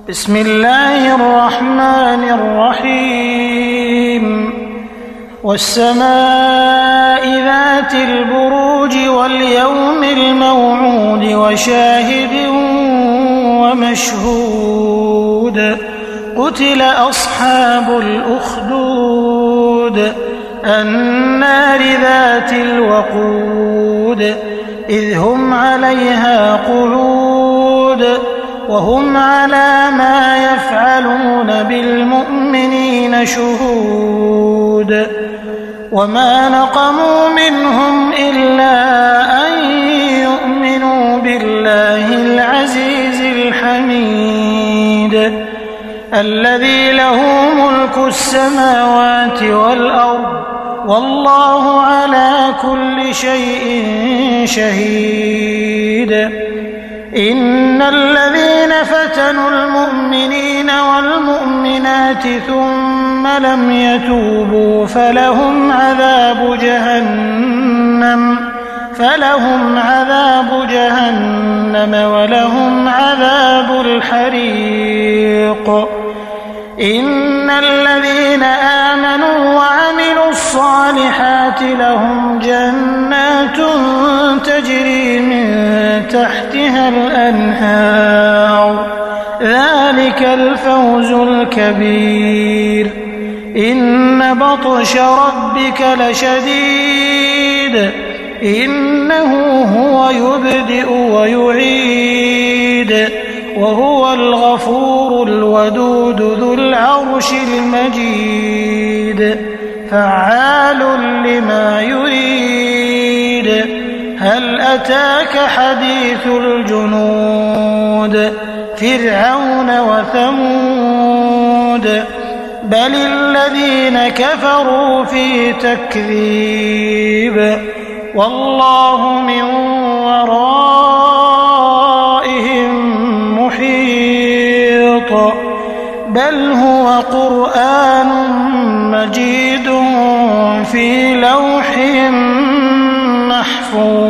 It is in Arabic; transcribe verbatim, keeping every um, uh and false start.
بسم الله الرحمن الرحيم والسماء ذات البروج واليوم الموعود وشاهد ومشهود قتل أصحاب الأخدود النار ذات الوقود إذ هم عليها قعود وهم على ما يفعلون بالمؤمنين شهود وما نقموا منهم إلا أن يؤمنوا بالله العزيز الحميد الذي له ملك السماوات والأرض والله على كل شيء شهيد إن الذين فتنوا المؤمنين والمؤمنات ثم لم يتوبوا فلهم عذاب جهنم فلهم عذاب جهنم ولهم عذاب الحريق إن الذين آمنوا وعملوا الصالحات لهم جنات تجري من تحتها الأنهار ذلك الفوز الكبير إن بطش ربك لشديد إنه هو يبدئ ويعيد وهو الغفور الودود ذو العرش المجيد فعال لما يريد هل أتاك حديث الجنود فرعون وثمود بل الذين كفروا في تكذيب والله من ورائهم محيط بل هو قرآن مجيد في لوح محفوظ.